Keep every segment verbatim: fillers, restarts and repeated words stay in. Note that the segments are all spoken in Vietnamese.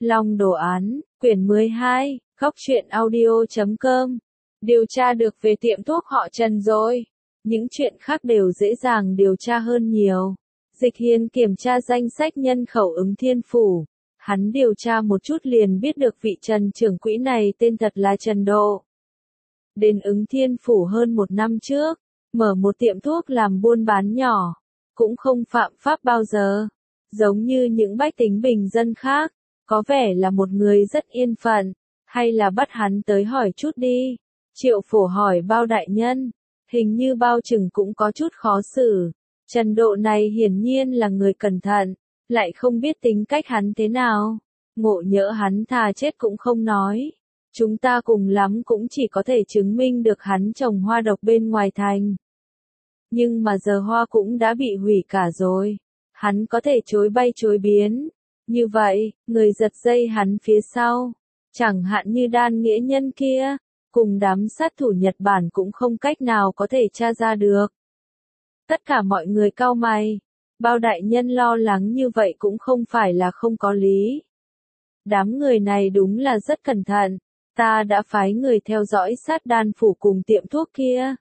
Long đồ án, quyển mười hai, góc truyện audio chấm com. Điều tra được về tiệm thuốc họ Trần rồi. Những chuyện khác đều dễ dàng điều tra hơn nhiều. Dịch Hiên kiểm tra danh sách nhân khẩu Ứng Thiên Phủ. Hắn điều tra một chút liền biết được vị Trần trưởng quỹ này tên thật là Trần Độ. Đến Ứng Thiên Phủ hơn một năm trước, mở một tiệm thuốc làm buôn bán nhỏ. Cũng không phạm pháp bao giờ. Giống như những bách tính bình dân khác. Có vẻ là một người rất yên phận. Hay là bắt hắn tới hỏi chút đi. Triệu Phổ hỏi Bao đại nhân. Hình như Bao Trừng cũng có chút khó xử. Trần Độ này hiển nhiên là người cẩn thận. Lại không biết tính cách hắn thế nào. Ngộ nhỡ hắn thà chết cũng không nói. Chúng ta cùng lắm cũng chỉ có thể chứng minh được hắn trồng hoa độc bên ngoài thành. Nhưng mà giờ hoa cũng đã bị hủy cả rồi. Hắn có thể chối bay chối biến. Như vậy, người giật dây hắn phía sau. Chẳng hạn như Đan Nghĩa Nhân kia. Cùng đám sát thủ Nhật Bản cũng không cách nào có thể tra ra được. Tất cả mọi người cau mày. Bao đại nhân lo lắng như vậy cũng không phải là không có lý. Đám người này đúng là rất cẩn thận. Ta đã phái người theo dõi sát Đan phủ cùng tiệm thuốc kia.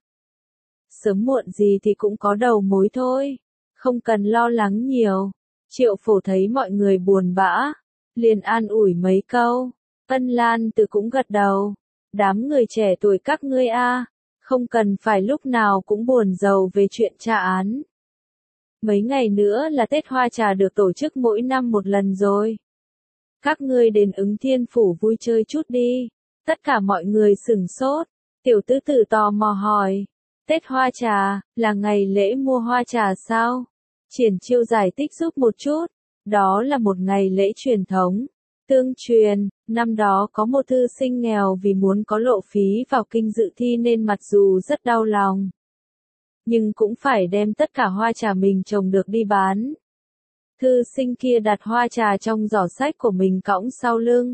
Sớm muộn gì thì cũng có đầu mối thôi. Không cần lo lắng nhiều. Triệu Phổ thấy mọi người buồn bã. Liền an ủi mấy câu. Ân Lan Từ cũng gật đầu. Đám người trẻ tuổi các ngươi a, không cần phải lúc nào cũng buồn rầu về chuyện tra án. Mấy ngày nữa là Tết Hoa Trà được tổ chức mỗi năm một lần rồi. Các ngươi đến Ứng Thiên Phủ vui chơi chút đi. Tất cả mọi người sửng sốt. Tiểu tứ tử tò mò hỏi. Tết Hoa Trà, là ngày lễ mua hoa trà sao? Triển Chiêu giải thích giúp một chút. Đó là một ngày lễ truyền thống. Tương truyền, năm đó có một thư sinh nghèo vì muốn có lộ phí vào kinh dự thi nên mặc dù rất đau lòng. Nhưng cũng phải đem tất cả hoa trà mình trồng được đi bán. Thư sinh kia đặt hoa trà trong giỏ sách của mình cõng sau lưng.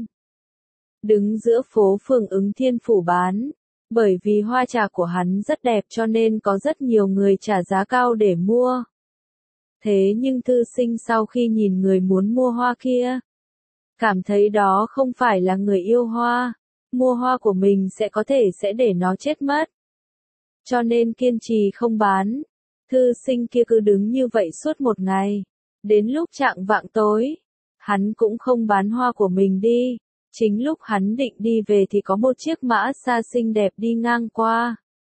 Đứng giữa phố phường Ứng Thiên Phủ bán. Bởi vì hoa trà của hắn rất đẹp cho nên có rất nhiều người trả giá cao để mua. Thế nhưng thư sinh sau khi nhìn người muốn mua hoa kia, cảm thấy đó không phải là người yêu hoa, mua hoa của mình sẽ có thể sẽ để nó chết mất. Cho nên kiên trì không bán. Thư sinh kia cứ đứng như vậy suốt một ngày. Đến lúc chạng vạng tối, hắn cũng không bán hoa của mình đi. Chính lúc hắn định đi về thì có một chiếc mã xa xinh đẹp đi ngang qua.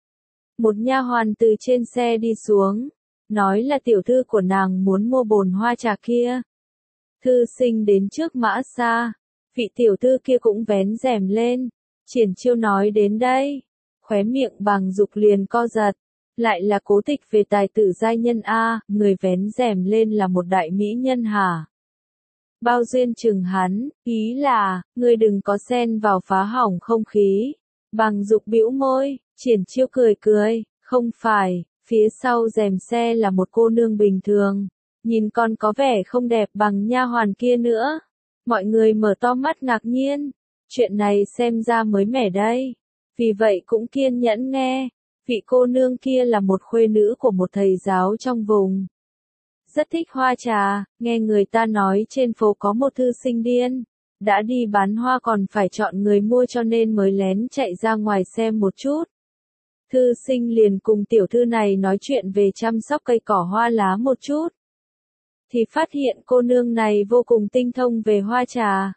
Một nha hoàn từ trên xe đi xuống, nói là tiểu thư của nàng muốn mua bồn hoa trà kia. Thư sinh đến trước mã xa, vị tiểu thư kia cũng vén rèm lên. Triển Chiêu nói đến đây, khóe miệng Bàng Dục liền co giật. Lại là cố tịch về tài tử giai nhân a, người vén rèm lên là một đại mỹ nhân hả? Bao Duyên chừng hắn, ý là, ngươi đừng có xen vào phá hỏng không khí. Bàng Dục bĩu môi, Triển Chiêu cười cười, không phải, phía sau rèm xe là một cô nương bình thường. Nhìn còn có vẻ không đẹp bằng nha hoàn kia nữa. Mọi người mở to mắt ngạc nhiên. Chuyện này xem ra mới mẻ đây. Vì vậy cũng kiên nhẫn nghe. Vị cô nương kia là một khuê nữ của một thầy giáo trong vùng. Rất thích hoa trà, nghe người ta nói trên phố có một thư sinh điên. Đã đi bán hoa còn phải chọn người mua cho nên mới lén chạy ra ngoài xem một chút. Thư sinh liền cùng tiểu thư này nói chuyện về chăm sóc cây cỏ hoa lá một chút. Thì phát hiện cô nương này vô cùng tinh thông về hoa trà.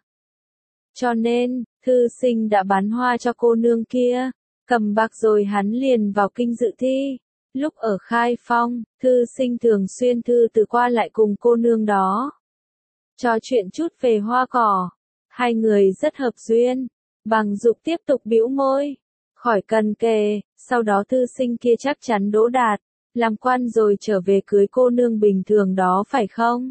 Cho nên, thư sinh đã bán hoa cho cô nương kia. Cầm bạc rồi hắn liền vào kinh dự thi. Lúc ở Khai Phong, thư sinh thường xuyên thư từ qua lại cùng cô nương đó. Trò chuyện chút về hoa cỏ. Hai người rất hợp duyên. Bàng Dục tiếp tục bĩu môi. Khỏi cần kề, sau đó thư sinh kia chắc chắn đỗ đạt. Làm quan rồi trở về cưới cô nương bình thường đó phải không?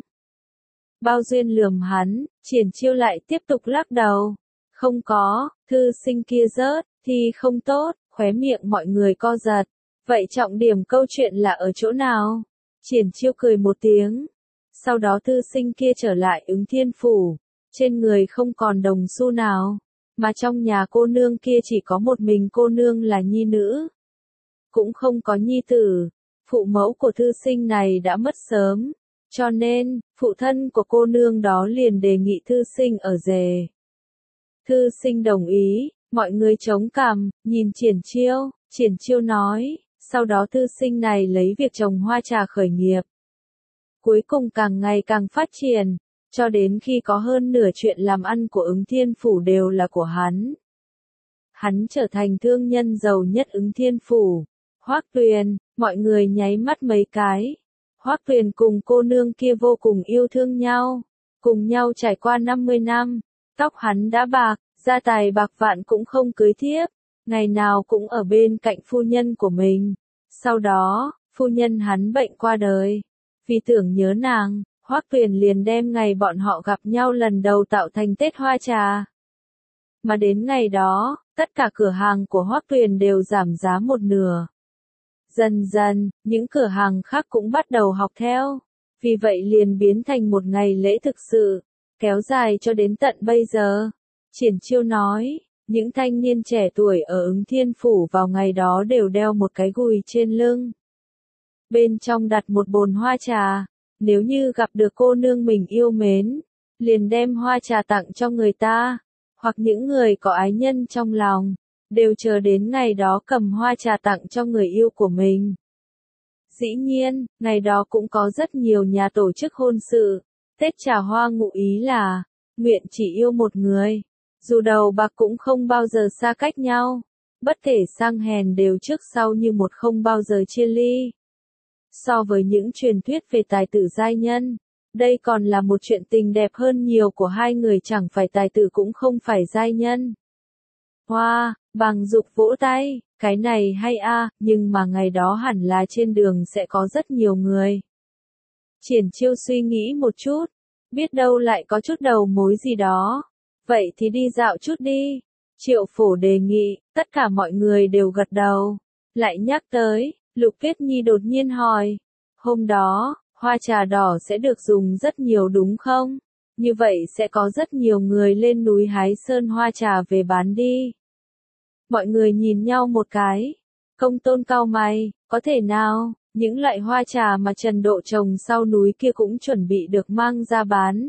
Bao Duyên lườm hắn, Triển Chiêu lại tiếp tục lắc đầu. Không có, thư sinh kia rớt, thì không tốt, khóe miệng mọi người co giật. Vậy trọng điểm câu chuyện là ở chỗ nào? Triển Chiêu cười một tiếng. Sau đó thư sinh kia trở lại Ứng Thiên Phủ. Trên người không còn đồng xu nào. Mà trong nhà cô nương kia chỉ có một mình cô nương là nhi nữ. Cũng không có nhi tử. Phụ mẫu của thư sinh này đã mất sớm. Cho nên, phụ thân của cô nương đó liền đề nghị thư sinh ở rể. Thư sinh đồng ý, mọi người chống cằm, nhìn Triển Chiêu, Triển Chiêu nói, sau đó thư sinh này lấy việc trồng hoa trà khởi nghiệp. Cuối cùng càng ngày càng phát triển, cho đến khi có hơn nửa chuyện làm ăn của Ứng Thiên Phủ đều là của hắn. Hắn trở thành thương nhân giàu nhất Ứng Thiên Phủ. Hoắc Tuyền, mọi người nháy mắt mấy cái. Hoắc Tuyền cùng cô nương kia vô cùng yêu thương nhau, cùng nhau trải qua năm mươi năm, tóc hắn đã bạc, gia tài bạc vạn cũng không cưới thiếp, ngày nào cũng ở bên cạnh phu nhân của mình. Sau đó, phu nhân hắn bệnh qua đời. Vì tưởng nhớ nàng, Hoắc Tuyền liền đem ngày bọn họ gặp nhau lần đầu tạo thành Tết Hoa Trà. Mà đến ngày đó, tất cả cửa hàng của Hoắc Tuyền đều giảm giá một nửa. Dần dần, những cửa hàng khác cũng bắt đầu học theo. Vì vậy liền biến thành một ngày lễ thực sự, kéo dài cho đến tận bây giờ. Triển Chiêu nói, những thanh niên trẻ tuổi ở Ứng Thiên Phủ vào ngày đó đều đeo một cái gùi trên lưng. Bên trong đặt một bồn hoa trà, nếu như gặp được cô nương mình yêu mến, liền đem hoa trà tặng cho người ta, hoặc những người có ái nhân trong lòng, đều chờ đến ngày đó cầm hoa trà tặng cho người yêu của mình. Dĩ nhiên, ngày đó cũng có rất nhiều nhà tổ chức hôn sự, Tết trà hoa ngụ ý là, nguyện chỉ yêu một người, dù đầu bạc cũng không bao giờ xa cách nhau, bất kể sang hèn đều trước sau như một không bao giờ chia ly. So với những truyền thuyết về tài tử giai nhân, đây còn là một chuyện tình đẹp hơn nhiều của hai người chẳng phải tài tử cũng không phải giai nhân. Hoa, wow, Bàng Dục vỗ tay, cái này hay a, à, nhưng mà ngày đó hẳn là trên đường sẽ có rất nhiều người. Triển Chiêu suy nghĩ một chút, biết đâu lại có chút đầu mối gì đó. Vậy thì đi dạo chút đi. Triệu Phổ đề nghị, tất cả mọi người đều gật đầu. Lại nhắc tới, Lục Tuyết Nhi đột nhiên hỏi, hôm đó, hoa trà đỏ sẽ được dùng rất nhiều đúng không? Như vậy sẽ có rất nhiều người lên núi hái sơn hoa trà về bán đi. Mọi người nhìn nhau một cái. Công Tôn cau mày, có thể nào, những loại hoa trà mà Trần Độ trồng sau núi kia cũng chuẩn bị được mang ra bán.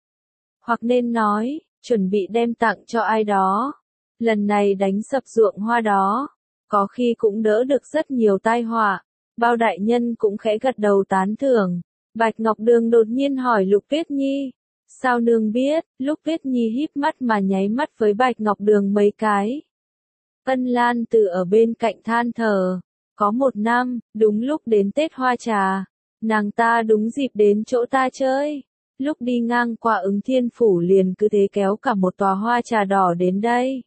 Hoặc nên nói, chuẩn bị đem tặng cho ai đó. Lần này đánh sập ruộng hoa đó, có khi cũng đỡ được rất nhiều tai họa. Bao đại nhân cũng khẽ gật đầu tán thưởng. Bạch Ngọc Đường đột nhiên hỏi Lục Tuyết Nhi. Sao nương biết? Lục Tuyết Nhi híp mắt mà nháy mắt với Bạch Ngọc Đường mấy cái. Ân Lan Tử ở bên cạnh than thở. Có một năm, đúng lúc đến Tết Hoa Trà, nàng ta đúng dịp đến chỗ ta chơi. Lúc đi ngang qua Ứng Thiên Phủ liền cứ thế kéo cả một tòa hoa trà đỏ đến đây.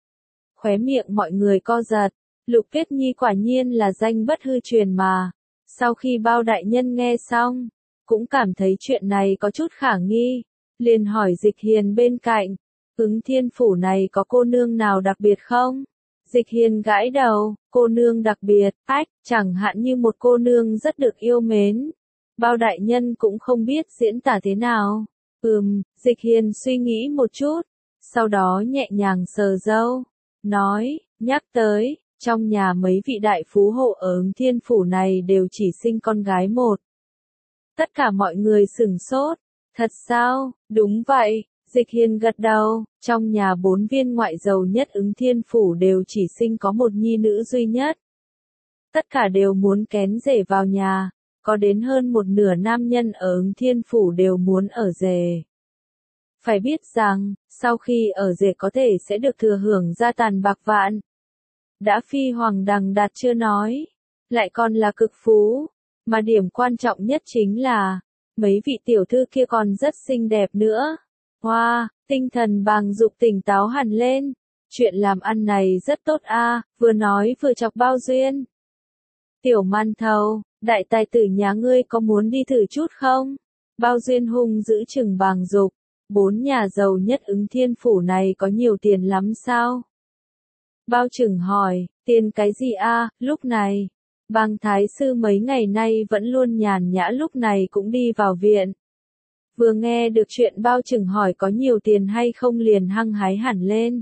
Khóe miệng mọi người co giật. Lục Tuyết Nhi quả nhiên là danh bất hư truyền mà. Sau khi bao đại nhân nghe xong, cũng cảm thấy chuyện này có chút khả nghi. Liền hỏi Dịch Hiền bên cạnh, Ứng Thiên Phủ này có cô nương nào đặc biệt không? Dịch Hiền gãi đầu, cô nương đặc biệt, ách, chẳng hạn như một cô nương rất được yêu mến. Bao đại nhân cũng không biết diễn tả thế nào. Ừm, Dịch Hiền suy nghĩ một chút, sau đó nhẹ nhàng sờ râu, nói, nhắc tới, trong nhà mấy vị đại phú hộ ở Ứng Thiên Phủ này đều chỉ sinh con gái một. Tất cả mọi người sửng sốt, thật sao, đúng vậy. Dịch Hiền gật đầu, trong nhà bốn viên ngoại giàu nhất Ứng Thiên Phủ đều chỉ sinh có một nhi nữ duy nhất. Tất cả đều muốn kén rể vào nhà, có đến hơn một nửa nam nhân ở Ứng Thiên Phủ đều muốn ở rể. Phải biết rằng, sau khi ở rể có thể sẽ được thừa hưởng gia tàn bạc vạn. Đã phi hoàng đằng đạt chưa nói, lại còn là cực phú, mà điểm quan trọng nhất chính là, mấy vị tiểu thư kia còn rất xinh đẹp nữa. Hoa, wow, tinh thần Bàng Dục tỉnh táo hẳn lên. Chuyện làm ăn này rất tốt a, à, vừa nói vừa chọc Bao Duyên. Tiểu Man Thầu, đại tài tử nhà ngươi có muốn đi thử chút không? Bao Duyên hung giữ chừng Bàng Dục, bốn nhà giàu nhất Ứng Thiên Phủ này có nhiều tiền lắm sao? Bao Trừng hỏi, tiền cái gì a? À, lúc này, Bàng Thái Sư mấy ngày nay vẫn luôn nhàn nhã lúc này cũng đi vào viện. Vừa nghe được chuyện Bao Trừng hỏi có nhiều tiền hay không liền hăng hái hẳn lên.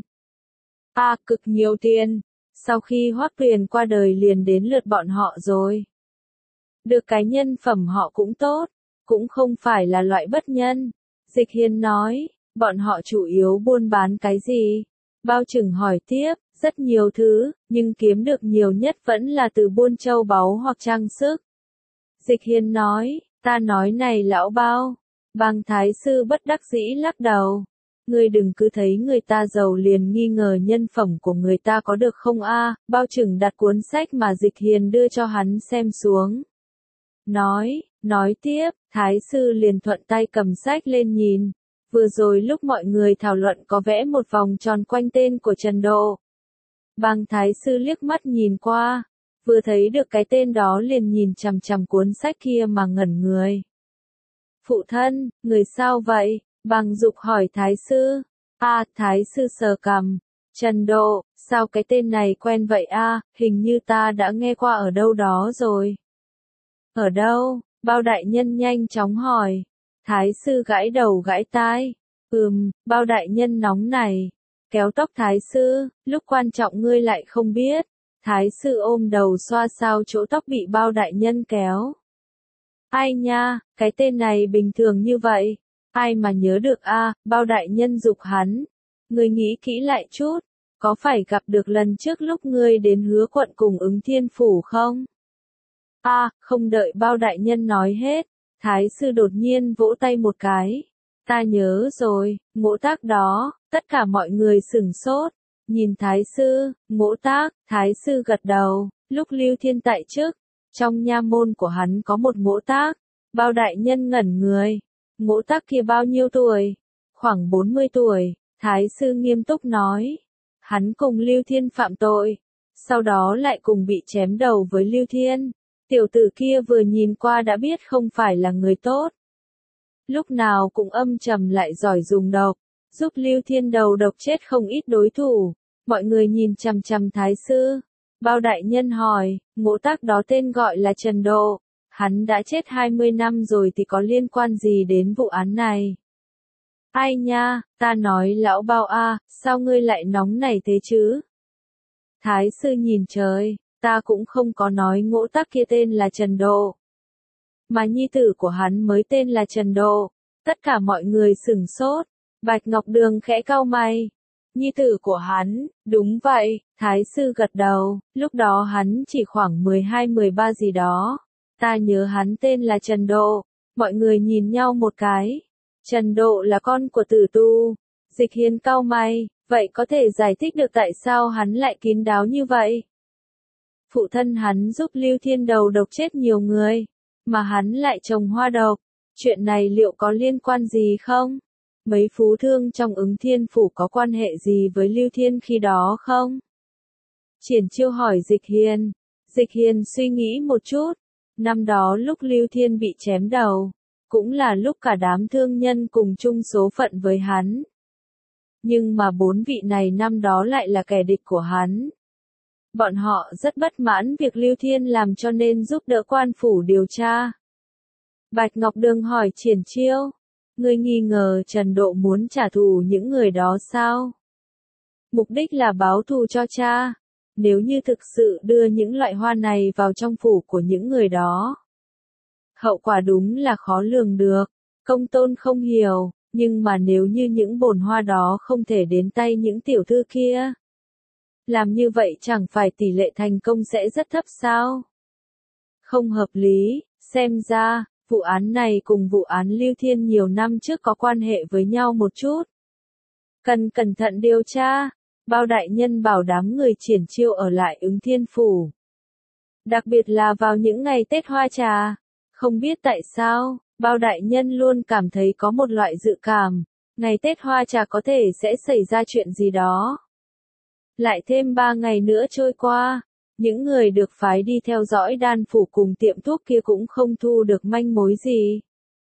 À, cực nhiều tiền. Sau khi Hoắc Tuyền qua đời liền đến lượt bọn họ rồi. Được cái nhân phẩm họ cũng tốt. cũng không phải là loại bất nhân. Dịch Hiên nói, bọn họ chủ yếu buôn bán cái gì? Bao Trừng hỏi tiếp, rất nhiều thứ, nhưng kiếm được nhiều nhất vẫn là từ buôn châu báu hoặc trang sức. Dịch Hiên nói, ta nói này lão Bao. Bàng Thái Sư bất đắc dĩ lắc đầu. Ngươi đừng cứ thấy người ta giàu liền nghi ngờ nhân phẩm của người ta có được không a? Bao Trừng đặt cuốn sách mà Dịch Hiên đưa cho hắn xem xuống. Nói, nói tiếp, Thái Sư liền thuận tay cầm sách lên nhìn. Vừa rồi lúc mọi người thảo luận có vẽ một vòng tròn quanh tên của Trần Độ. Bàng Thái Sư liếc mắt nhìn qua, vừa thấy được cái tên đó liền nhìn chằm chằm cuốn sách kia mà ngẩn người. Phụ thân, người sao vậy? Bàng Dục hỏi Thái Sư. A, Thái Sư sờ cằm. Trần Độ, sao cái tên này quen vậy a? Hình như ta đã nghe qua ở đâu đó rồi. Ở đâu? Bao đại nhân nhanh chóng hỏi. Thái Sư gãi đầu gãi tai. Ừm, Bao đại nhân nóng này. Kéo tóc Thái Sư, lúc quan trọng ngươi lại không biết. Thái Sư ôm đầu xoa xao chỗ tóc bị Bao đại nhân kéo. Ai nha, cái tên này bình thường như vậy. Ai mà nhớ được a? Bao đại nhân giục hắn. Ngươi nghĩ kỹ lại chút, có phải gặp được lần trước lúc ngươi đến Hứa quận cùng Ứng Thiên phủ không? A, không đợi Bao đại nhân nói hết, Thái Sư đột nhiên vỗ tay một cái. Ta nhớ rồi, Ngỗ Tác đó. Tất cả mọi người sửng sốt, nhìn Thái Sư. Ngỗ Tác. Thái Sư gật đầu. Lúc Lưu Thiên tại chức, trong nha môn của hắn có một Ngỗ Tác. Bao đại nhân ngẩn người. Ngỗ Tác kia bao nhiêu tuổi? Khoảng bốn mươi tuổi. Thái Sư nghiêm túc nói. Hắn cùng Lưu Thiên phạm tội, sau đó lại cùng bị chém đầu với Lưu Thiên. Tiểu tử kia vừa nhìn qua đã biết không phải là người tốt. Lúc nào cũng âm trầm lại giỏi dùng độc, giúp Lưu Thiên đầu độc chết không ít đối thủ. Mọi người nhìn chằm chằm Thái Sư. Bao đại nhân hỏi, Ngỗ Tác đó tên gọi là Trần Độ. Hắn đã chết hai mươi năm rồi thì có liên quan gì đến vụ án này? Ai nha, ta nói lão Bao a, sao ngươi lại nóng này thế chứ? Thái Sư nhìn trời, ta cũng không có nói Ngỗ Tác kia tên là Trần Độ. Mà nhi tử của hắn mới tên là Trần Độ. Tất cả mọi người sửng sốt. Bạch Ngọc Đường khẽ cau mày. Nhi tử của hắn, đúng vậy, Thái Sư gật đầu, lúc đó hắn chỉ khoảng mười hai mười ba gì đó. Ta nhớ hắn tên là Trần Độ. Mọi người nhìn nhau một cái. Trần Độ là con của Tử Tu. Dịch Hiên cau mày, vậy có thể giải thích được tại sao hắn lại kín đáo như vậy? Phụ thân hắn giúp Lưu Thiên đầu độc chết nhiều người, mà hắn lại trồng hoa độc. Chuyện này liệu có liên quan gì không? Mấy phú thương trong Ứng Thiên phủ có quan hệ gì với Lưu Thiên khi đó không? Triển Chiêu hỏi Dịch Hiên. Dịch Hiên suy nghĩ một chút. Năm đó lúc Lưu Thiên bị chém đầu, cũng là lúc cả đám thương nhân cùng chung số phận với hắn. Nhưng mà bốn vị này năm đó lại là kẻ địch của hắn. Bọn họ rất bất mãn việc Lưu Thiên làm cho nên giúp đỡ quan phủ điều tra. Bạch Ngọc Đường hỏi Triển Chiêu. Ngươi nghi ngờ Trần Độ muốn trả thù những người đó sao? Mục đích là báo thù cho cha. Nếu như thực sự đưa những loại hoa này vào trong phủ của những người đó, hậu quả đúng là khó lường được. Công Tôn không hiểu, nhưng mà nếu như những bồn hoa đó không thể đến tay những tiểu thư kia, làm như vậy chẳng phải tỷ lệ thành công sẽ rất thấp sao? Không hợp lý, xem ra, vụ án này cùng vụ án Lưu Thiên nhiều năm trước có quan hệ với nhau một chút. Cần cẩn thận điều tra. Bao đại nhân bảo đám người Triển Chiêu ở lại Ứng Thiên phủ. Đặc biệt là vào những ngày Tết Hoa Trà. Không biết tại sao, Bao đại nhân luôn cảm thấy có một loại dự cảm, ngày Tết Hoa Trà có thể sẽ xảy ra chuyện gì đó. Lại thêm ba ngày nữa trôi qua, những người được phái đi theo dõi Đan phủ cùng tiệm thuốc kia cũng không thu được manh mối gì.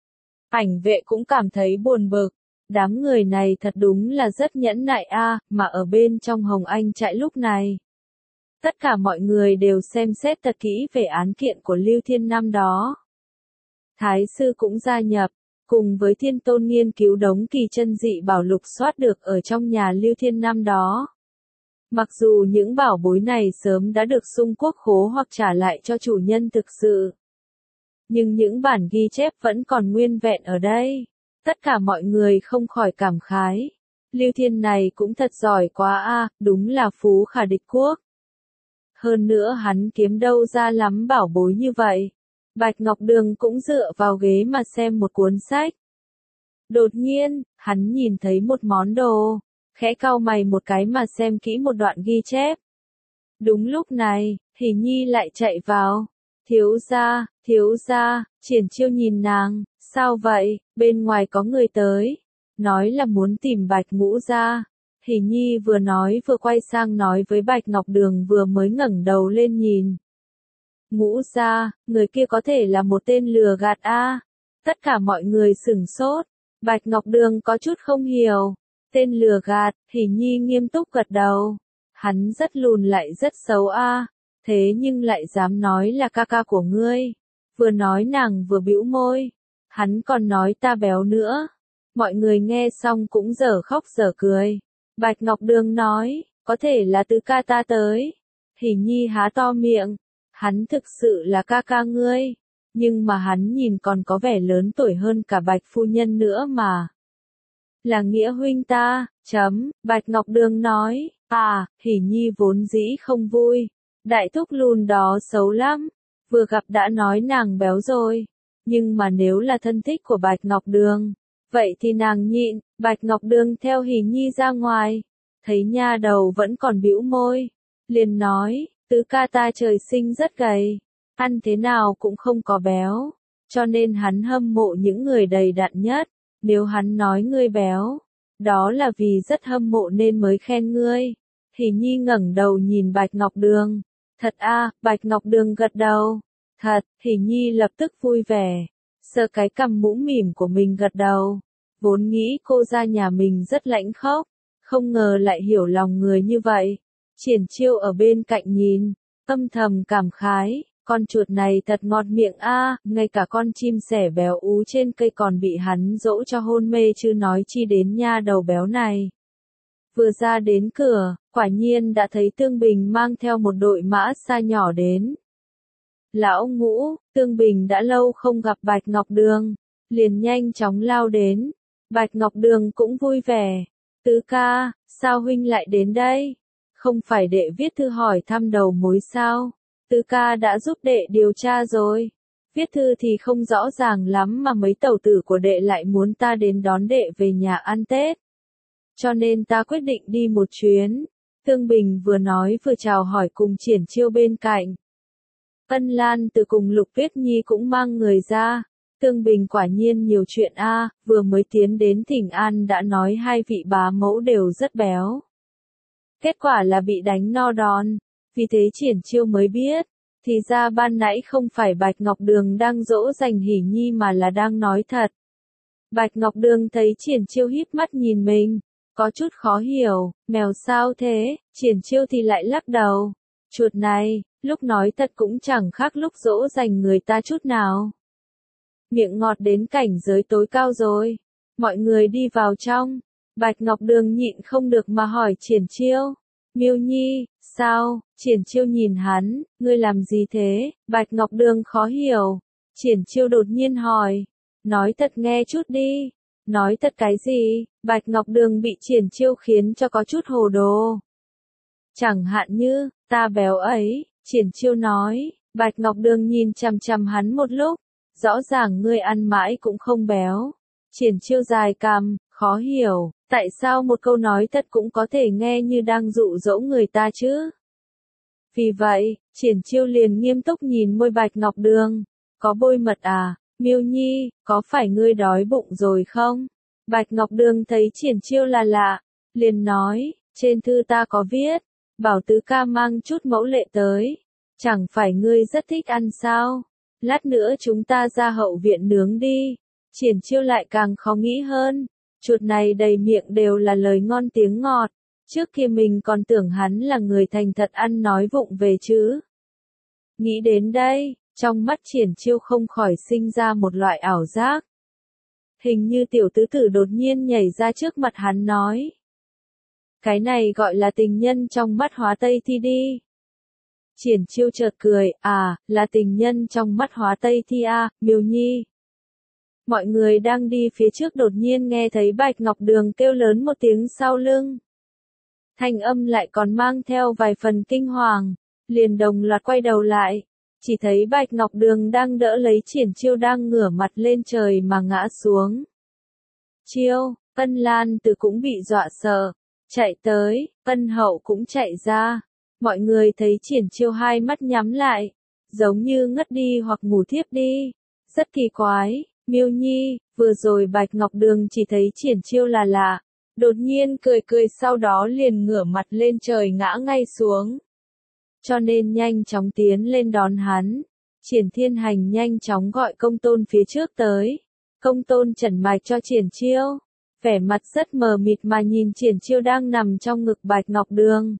Ảnh vệ cũng cảm thấy buồn bực. Đám người này thật đúng là rất nhẫn nại a, mà ở bên trong Hồng Anh trại lúc này. Tất cả mọi người đều xem xét thật kỹ về án kiện của Lưu Thiên năm đó. Thái Sư cũng gia nhập, cùng với Thiên Tôn nghiên cứu đống kỳ chân dị bảo lục soát được ở trong nhà Lưu Thiên năm đó. Mặc dù những bảo bối này sớm đã được Xung Quốc khố hoặc trả lại cho chủ nhân thực sự. nhưng những bản ghi chép vẫn còn nguyên vẹn ở đây. Tất cả mọi người không khỏi cảm khái. Lưu Thiên này cũng thật giỏi quá a, đúng là phú khả địch quốc. Hơn nữa hắn kiếm đâu ra lắm bảo bối như vậy. Bạch Ngọc Đường cũng dựa vào ghế mà xem một cuốn sách. Đột nhiên, hắn nhìn thấy một món đồ, khẽ cau mày một cái mà xem kỹ một đoạn ghi chép. Đúng lúc này, Hỷ Nhi lại chạy vào. Thiếu gia, thiếu gia, Triển Chiêu nhìn nàng, sao vậy, bên ngoài có người tới, nói là muốn tìm Bạch Ngũ gia. Hỷ Nhi vừa nói vừa quay sang nói với Bạch Ngọc Đường vừa mới ngẩng đầu lên nhìn. Ngũ gia, người kia có thể là một tên lừa gạt a. Tất cả mọi người sửng sốt. Bạch Ngọc Đường có chút không hiểu. Tên lừa gạt, Hỷ Nhi nghiêm túc gật đầu. Hắn rất lùn lại rất xấu a, thế nhưng lại dám nói là ca ca của ngươi. Vừa nói nàng vừa bĩu môi. Hắn còn nói ta béo nữa. Mọi người nghe xong cũng dở khóc dở cười. Bạch Ngọc Đường nói, có thể là tứ ca ta tới. Hỷ Nhi há to miệng. Hắn thực sự là ca ca ngươi. Nhưng mà hắn nhìn còn có vẻ lớn tuổi hơn cả Bạch phu nhân nữa mà. Là nghĩa huynh ta, chấm, Bạch Ngọc Đường nói, à, Hỷ Nhi vốn dĩ không vui. Đại thúc lùn đó xấu lắm, vừa gặp đã nói nàng béo rồi. Nhưng mà nếu là thân thích của Bạch Ngọc Đường, vậy thì nàng nhịn. Bạch Ngọc Đường theo Hỷ Nhi ra ngoài, thấy nha đầu vẫn còn bĩu môi, liền nói, tứ ca ta trời sinh rất gầy, ăn thế nào cũng không có béo, cho nên hắn hâm mộ những người đầy đặn nhất. Nếu hắn nói ngươi béo, đó là vì rất hâm mộ nên mới khen ngươi. Hỷ Nhi ngẩng đầu nhìn Bạch Ngọc Đường. Thật a, à, Bạch Ngọc Đường gật đầu. Thật, Hỷ Nhi lập tức vui vẻ. Sờ cái cằm mũm mỉm của mình gật đầu. Vốn nghĩ cô ra nhà mình rất lãnh khốc, không ngờ lại hiểu lòng người như vậy. Triển Chiêu ở bên cạnh nhìn, âm thầm cảm khái. Con chuột này thật ngọt miệng a, à, ngay cả con chim sẻ béo ú trên cây còn bị hắn dỗ cho hôn mê chứ nói chi đến nha đầu béo này. Vừa ra đến cửa, quả nhiên đã thấy Tương Bình mang theo một đội mã xa nhỏ đến. Lão Ngũ, Tương Bình đã lâu không gặp Bạch Ngọc Đường, liền nhanh chóng lao đến. Bạch Ngọc Đường cũng vui vẻ. Tứ ca, sao huynh lại đến đây? Không phải đệ viết thư hỏi thăm đầu mối sao? Tứ ca đã giúp đệ điều tra rồi. Viết thư thì không rõ ràng lắm mà mấy tẩu tử của đệ lại muốn ta đến đón đệ về nhà ăn Tết. Cho nên ta quyết định đi một chuyến. Tương Bình vừa nói vừa chào hỏi cùng Triển Chiêu bên cạnh. Ân Lan từ cùng Lục Tuyết Nhi cũng mang người ra. Tương Bình quả nhiên nhiều chuyện a, vừa mới tiến đến Thỉnh An đã nói hai vị bá mẫu đều rất béo. Kết quả là bị đánh no đòn. Vì thế Triển Chiêu mới biết, thì ra ban nãy không phải Bạch Ngọc Đường đang dỗ dành Hỷ Nhi mà là đang nói thật. Bạch Ngọc Đường thấy Triển Chiêu híp mắt nhìn mình, có chút khó hiểu, mèo sao thế, Triển Chiêu thì lại lắc đầu. Chuột này, lúc nói thật cũng chẳng khác lúc dỗ dành người ta chút nào. Miệng ngọt đến cảnh giới tối cao rồi. Mọi người đi vào trong, Bạch Ngọc Đường nhịn không được mà hỏi Triển Chiêu. Miêu Nhi, sao? Triển Chiêu nhìn hắn, ngươi làm gì thế? Bạch Ngọc Đường khó hiểu. Triển Chiêu đột nhiên hỏi, nói thật nghe chút đi. Nói thật cái gì? Bạch Ngọc Đường bị Triển Chiêu khiến cho có chút hồ đồ. Chẳng hạn như, ta béo ấy, Triển Chiêu nói. Bạch Ngọc Đường nhìn chằm chằm hắn một lúc, rõ ràng ngươi ăn mãi cũng không béo. Triển Chiêu dài cằm, khó hiểu, tại sao một câu nói thật cũng có thể nghe như đang dụ dỗ người ta chứ? Vì vậy, Triển Chiêu liền nghiêm túc nhìn môi Bạch Ngọc Đường. Có bôi mật à? Miêu Nhi, có phải ngươi đói bụng rồi không? Bạch Ngọc Đường thấy Triển Chiêu là lạ, liền nói, trên thư ta có viết, bảo tứ ca mang chút mẫu lệ tới. Chẳng phải ngươi rất thích ăn sao? Lát nữa chúng ta ra hậu viện nướng đi. Triển Chiêu lại càng khó nghĩ hơn. Chuột này đầy miệng đều là lời ngon tiếng ngọt. Trước kia mình còn tưởng hắn là người thành thật ăn nói vụng về chứ. Nghĩ đến đây, trong mắt Triển Chiêu không khỏi sinh ra một loại ảo giác. Hình như tiểu tứ tử đột nhiên nhảy ra trước mặt hắn nói. Cái này gọi là tình nhân trong mắt Hóa Tây Thi đi. Triển Chiêu chợt cười, à, là tình nhân trong mắt Hóa Tây Thi à, Miêu Nhi. Mọi người đang đi phía trước đột nhiên nghe thấy Bạch Ngọc Đường kêu lớn một tiếng sau lưng. Thanh âm lại còn mang theo vài phần kinh hoàng, liền đồng loạt quay đầu lại. Chỉ thấy Bạch Ngọc Đường đang đỡ lấy Triển Chiêu đang ngửa mặt lên trời mà ngã xuống. Chiêu, Ân Lan Từ cũng bị dọa sợ, chạy tới, Ân Hậu cũng chạy ra. Mọi người thấy Triển Chiêu hai mắt nhắm lại, giống như ngất đi hoặc ngủ thiếp đi. Rất kỳ quái, Miêu Nhi, vừa rồi Bạch Ngọc Đường chỉ thấy Triển Chiêu là lạ, đột nhiên cười cười sau đó liền ngửa mặt lên trời ngã ngay xuống. Cho nên nhanh chóng tiến lên đón hắn. Triển Thiên Hành nhanh chóng gọi Công Tôn phía trước tới. Công Tôn chẩn mạch cho Triển Chiêu. Vẻ mặt rất mờ mịt mà nhìn Triển Chiêu đang nằm trong ngực Bạch Ngọc Đường.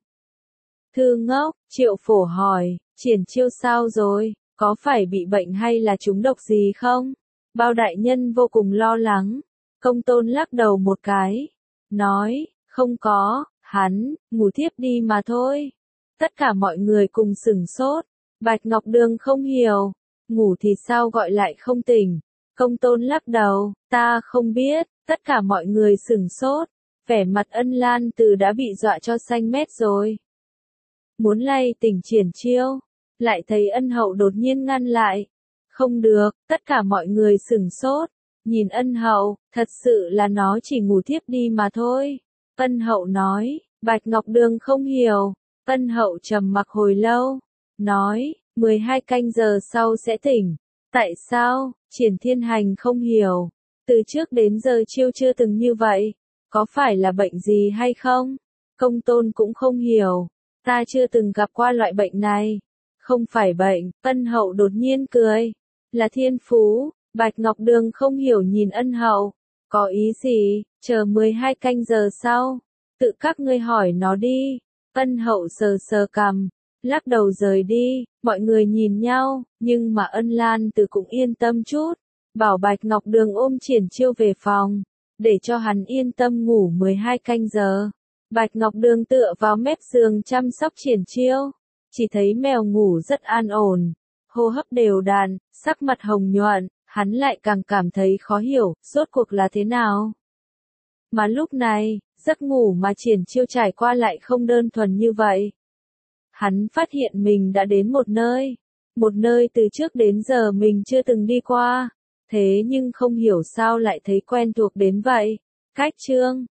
Thư ngốc, Triệu Phổ hỏi, Triển Chiêu sao rồi, có phải bị bệnh hay là trúng độc gì không? Bao đại nhân vô cùng lo lắng. Công Tôn lắc đầu một cái, nói, không có, hắn, ngủ thiếp đi mà thôi. Tất cả mọi người cùng sửng sốt. Bạch Ngọc Đường không hiểu, ngủ thì sao gọi lại không tỉnh. Công Tôn lắc đầu, ta không biết. Tất cả mọi người sửng sốt. Vẻ mặt Ân Lan Từ đã bị dọa cho xanh mét rồi. Muốn lay tỉnh Triển Chiêu, lại thấy Ân Hậu đột nhiên ngăn lại. Không được, tất cả mọi người sửng sốt. Nhìn Ân Hậu, thật sự là nó chỉ ngủ thiếp đi mà thôi. Ân Hậu nói, Bạch Ngọc Đường không hiểu. Ân Hậu trầm mặc hồi lâu, nói, mười hai canh giờ sau sẽ tỉnh. Tại sao? Triển Thiên Hành không hiểu. Từ trước đến giờ Chiêu chưa từng như vậy. Có phải là bệnh gì hay không? Công Tôn cũng không hiểu. Ta chưa từng gặp qua loại bệnh này. Không phải bệnh. Ân Hậu đột nhiên cười. Là thiên phú. Bạch Ngọc Đường không hiểu nhìn Ân Hậu. Có ý gì? Chờ mười hai canh giờ sau. Tự các ngươi hỏi nó đi. Ân Hậu sờ sờ cằm, lắc đầu rời đi. Mọi người nhìn nhau, nhưng mà Ân Lan Từ cũng yên tâm chút. Bảo Bạch Ngọc Đường ôm Triển Chiêu về phòng, để cho hắn yên tâm ngủ mười hai canh giờ. Bạch Ngọc Đường tựa vào mép giường chăm sóc Triển Chiêu. Chỉ thấy mèo ngủ rất an ổn, hô hấp đều đặn, sắc mặt hồng nhuận, hắn lại càng cảm thấy khó hiểu, rốt cuộc là thế nào. Mà lúc này, giấc ngủ mà Triển Chiêu trải qua lại không đơn thuần như vậy. Hắn phát hiện mình đã đến một nơi, một nơi từ trước đến giờ mình chưa từng đi qua, thế nhưng không hiểu sao lại thấy quen thuộc đến vậy. Cách chương